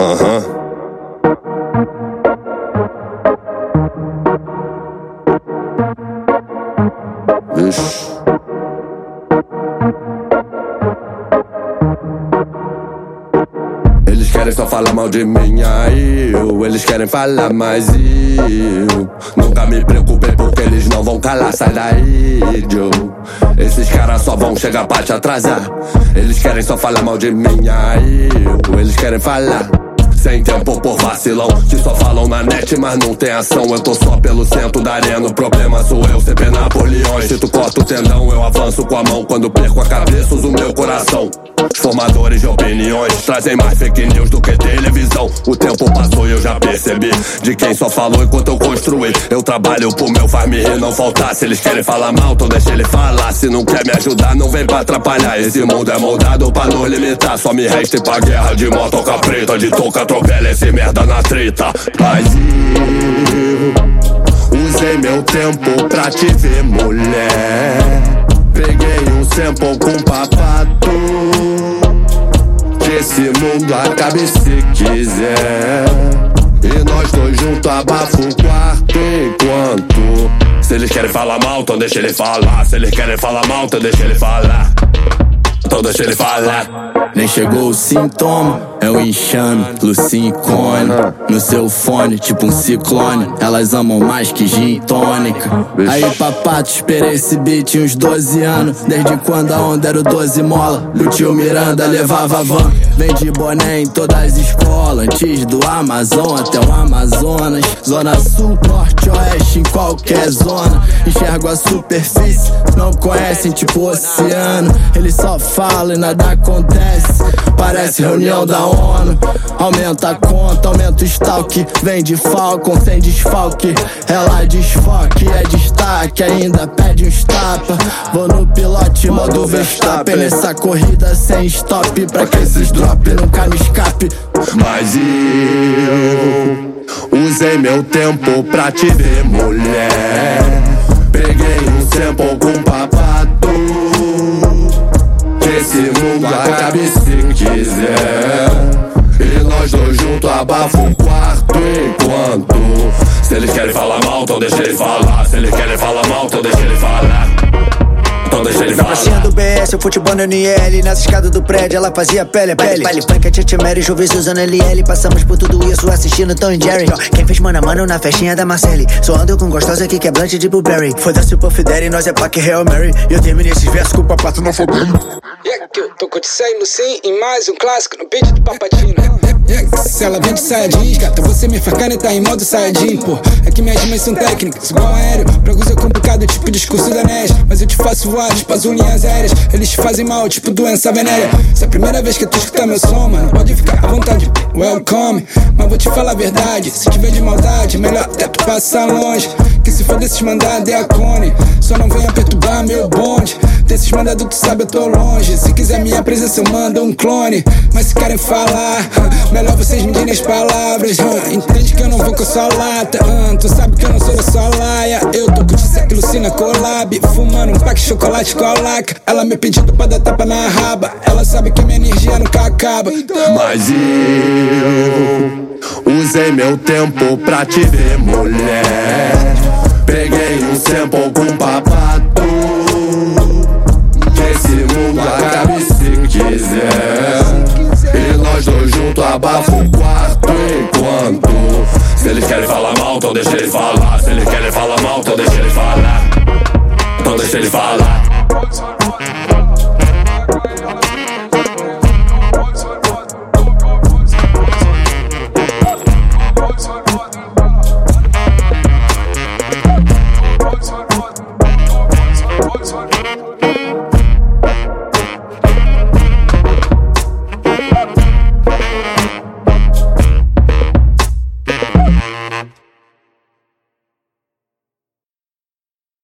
Vixe. Eles querem só falar mal de mim, eles querem falar mais eu nunca me preocupei porque eles não vão calar, sai daí, Joe. Esses caras só vão chegar pra te atrasar. Eles querem só falar mal de mim, eles querem falar sem tempo por vacilão, que só falam na net, mas não tem ação. Eu tô só pelo centro da arena, o problema sou eu, CP Napoleões. Se tu corta o tendão, eu avanço com a mão. Quando perco a cabeça, uso o meu coração. Os formadores de opiniões trazem mais fake news do que televisão. O tempo passou e eu já percebi de quem só falou enquanto eu construí. Eu trabalho pro meu, faz me rir, não faltar. Se eles querem falar mal, então deixa ele falar. Se não quer me ajudar, não vem pra atrapalhar. Esse mundo é moldado pra nos limitar. Só me resta ir pra guerra de motoca preta, de touca atropela esse merda na treta. Mas eu usei meu tempo pra te ver, mulher. Peguei um sample com papato. Que esse mundo acabe se quiser. E nós dois juntos abafa o quarto enquanto. Se eles querem falar mal, então deixa ele falar. Se eles querem falar mal, então deixa ele falar. Então deixa ele falar. Nem chegou o sintoma, é o enxame, Lucinho e Cone. No seu fone, tipo um ciclone. Elas amam mais que gin tônica. Aí papato, esperei esse beat uns 12 anos. Desde quando a onda era o 12 mola. O tio Miranda levava van. Vendi boné em todas as escolas. Antes do Amazon até o Amazonas. Zona sul, norte, oeste, em qualquer zona. Enxergo a superfície, não conhecem tipo oceano. Eles só falam e nada acontece. Parece reunião da ONU. Aumenta a conta, aumenta o stalk. Vem de Falcon sem desfalque. Ela desfoque, é destaque. Ainda pede uns tapa. Vou no pilote, modo Verstappen. Nessa corrida sem stop, pra que esses drop nunca me escape. Mas eu usei meu tempo pra te ver, mulher. Peguei um sample com papato. Que esse mundo acabe se quiser. E nós dois juntos abafa o quarto enquanto. Se eles querem falar mal, então deixa ele falar. Se eles querem falar mal, então deixa ele falar. Então deixa ele falar. Na pracinha do BS, o futebol no NL. Nas escadas do prédio, ela fazia pele a pele. Baile funk, a Tia Mary, Juvis usando LL. Passamos por tudo isso assistindo Tom e Jerry. Quem fez mano a mano na festinha da Marcele. Só ando com gostosa aqui que é blunt de Blueberry. Foda-se o Puff Daddy, nós é Pac Hail Mary. E eu terminei esses versos com o papato não fodendo. E aqui eu tô com o Tsai Lucin em mais um clássico no beat do Papatino. Se ela vem de saia jeans, gata, você me facana e tá em modo saiyajin, pô. É que minhas rimas são técnicas, igual aéreo. Pra alguns é complicado, tipo discurso da NES. Mas eu te faço voar, tipo as linhas aéreas. Eles te fazem mal, tipo doença venérea. Se é a primeira vez que tu escutar meu som, mano, pode ficar à vontade, welcome. Mas vou te falar a verdade, se tiver de maldade, melhor até tu passar longe. Que se for desses mandados é a clone. Só não venha perturbar meu bonde. Desses mandados tu sabe eu tô longe. Se quiser minha presença eu mando um clone. Mas se querem falar, melhor vocês me direm as palavras. Entende que eu não vou com sua lata. Tu sabe que eu não sou da sua laia. Eu tô com Tissec Lucina collab, fumando um pack de chocolate com a laca. Ela me pedindo pra dar tapa na raba. Ela sabe que minha energia nunca acaba. Mas eu usei meu tempo pra te ver, mulher. Peguei um sample com papato. Que esse mundo acabe se quiser. E nós dois juntos abafa o quarto enquanto. Se eles querem falar mal, então deixa ele falar. Se eles querem falar mal, então deixa ele falar. Então deixa ele falar.